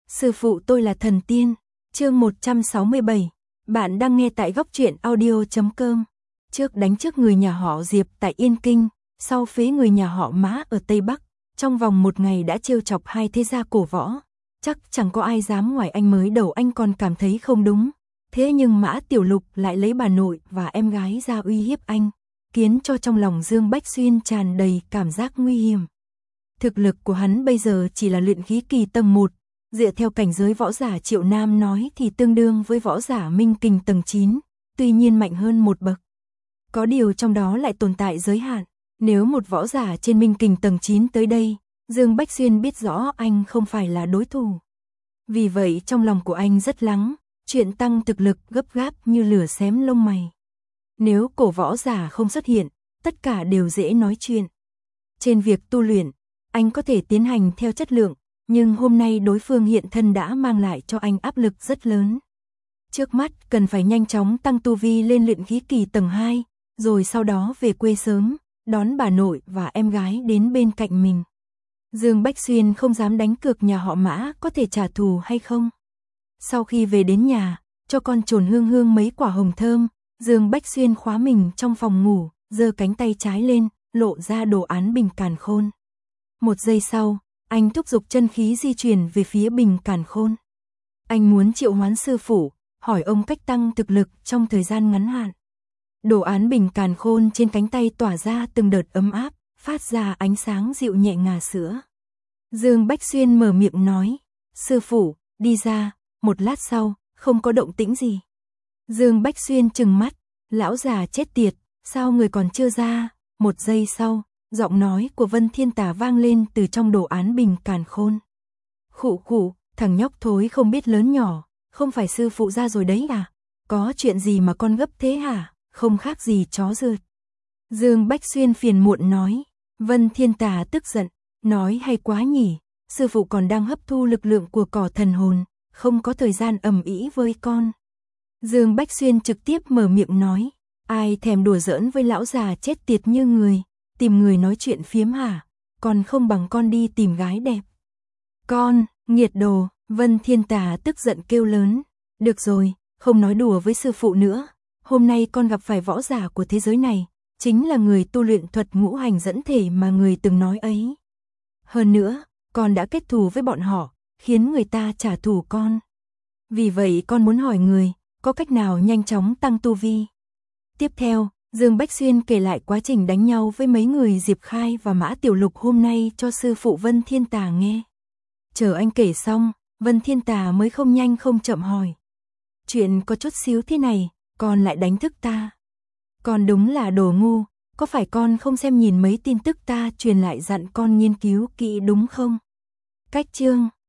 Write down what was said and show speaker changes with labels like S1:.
S1: Sư phụ tôi là thần tiên. Chương 167. Bạn đang nghe tại goctruyện audio.com. Trước đánh trước người nhà họ Diệp tại Yên Kinh, sau phế người nhà họ Mã ở Tây Bắc, trong vòng một ngày đã trêu chọc hai thế gia cổ võ. Chắc chẳng có ai dám, ngoài anh mới đầu anh còn cảm thấy không đúng. Thế nhưng Mã Tiểu Lục lại lấy bà nội và em gái ra uy hiếp anh, khiến cho trong lòng Dương Bách Xuyên tràn đầy cảm giác nguy hiểm. Thực lực của hắn bây giờ chỉ là luyện khí kỳ tầng 1, dựa theo cảnh giới võ giả Triệu Nam nói thì tương đương với võ giả Minh Kình tầng 9, tuy nhiên mạnh hơn một bậc. Có điều trong đó lại tồn tại giới hạn, nếu một võ giả trên Minh Kình tầng 9 tới đây, Dương Bách Xuyên biết rõ anh không phải là đối thủ. Vì vậy trong lòng của anh rất lắng, chuyện tăng thực lực gấp gáp như lửa xém lông mày. Nếu cổ võ giả không xuất hiện, tất cả đều dễ nói chuyện. Trên việc tu luyện, anh có thể tiến hành theo chất lượng, nhưng hôm nay đối phương hiện thân đã mang lại cho anh áp lực rất lớn. Trước mắt cần phải nhanh chóng tăng tu vi lên luyện khí kỳ tầng 2, rồi sau đó về quê sớm, đón bà nội và em gái đến bên cạnh mình. Dương Bách Xuyên không dám đánh cược nhà họ Mã có thể trả thù hay không. Sau khi về đến nhà, cho con trồn Hương Hương mấy quả hồng thơm, Dương Bách Xuyên khóa mình trong phòng ngủ, giơ cánh tay trái lên, lộ ra đồ án bình càn khôn. Một giây sau, anh thúc giục chân khí di chuyển về phía bình càn khôn. Anh muốn triệu hoán sư phụ, hỏi ông cách tăng thực lực trong thời gian ngắn hạn. Đồ án bình càn khôn trên cánh tay tỏa ra từng đợt ấm áp, phát ra ánh sáng dịu nhẹ ngà sữa. Dương Bách Xuyên mở miệng nói, sư phụ, đi ra. Một lát sau, không có động tĩnh gì. Dương Bách Xuyên trừng mắt, lão già chết tiệt, sao người còn chưa ra? Một giây sau, giọng nói của Vân Thiên Tà vang lên từ trong đồ án bình càn khôn. Khụ khụ, thằng nhóc thối không biết lớn nhỏ, không phải sư phụ ra rồi đấy à? Có chuyện gì mà con gấp thế hả? Không khác gì chó rượt. Dương Bách Xuyên phiền muộn nói. Vân Thiên Tà tức giận, nói hay quá nhỉ, sư phụ còn đang hấp thu lực lượng của cỏ thần hồn, không có thời gian ầm ĩ với con. Dương Bách Xuyên trực tiếp mở miệng nói, ai thèm đùa giỡn với lão già chết tiệt như người, tìm người nói chuyện phiếm hả, còn không bằng con đi tìm gái đẹp. Con, nghiệt đồ, Vân Thiên Tà tức giận kêu lớn, được rồi, không nói đùa với sư phụ nữa, hôm nay con gặp phải võ giả của thế giới này, chính là người tu luyện thuật ngũ hành dẫn thể mà người từng nói ấy. Hơn nữa, con đã kết thù với bọn họ, khiến người ta trả thù con. Vì vậy con muốn hỏi người, có cách nào nhanh chóng tăng tu vi? Tiếp theo, Dương Bách Xuyên kể lại quá trình đánh nhau với mấy người Diệp Khai và Mã Tiểu Lục hôm nay cho sư phụ Vân Thiên Tà nghe. Chờ anh kể xong, Vân Thiên Tà mới không nhanh không chậm hỏi. Chuyện có chút xíu thế này, con lại đánh thức ta. Con đúng là đồ ngu, có phải con không xem nhìn mấy tin tức ta truyền lại dặn con nghiên cứu kỹ đúng không? Cách chương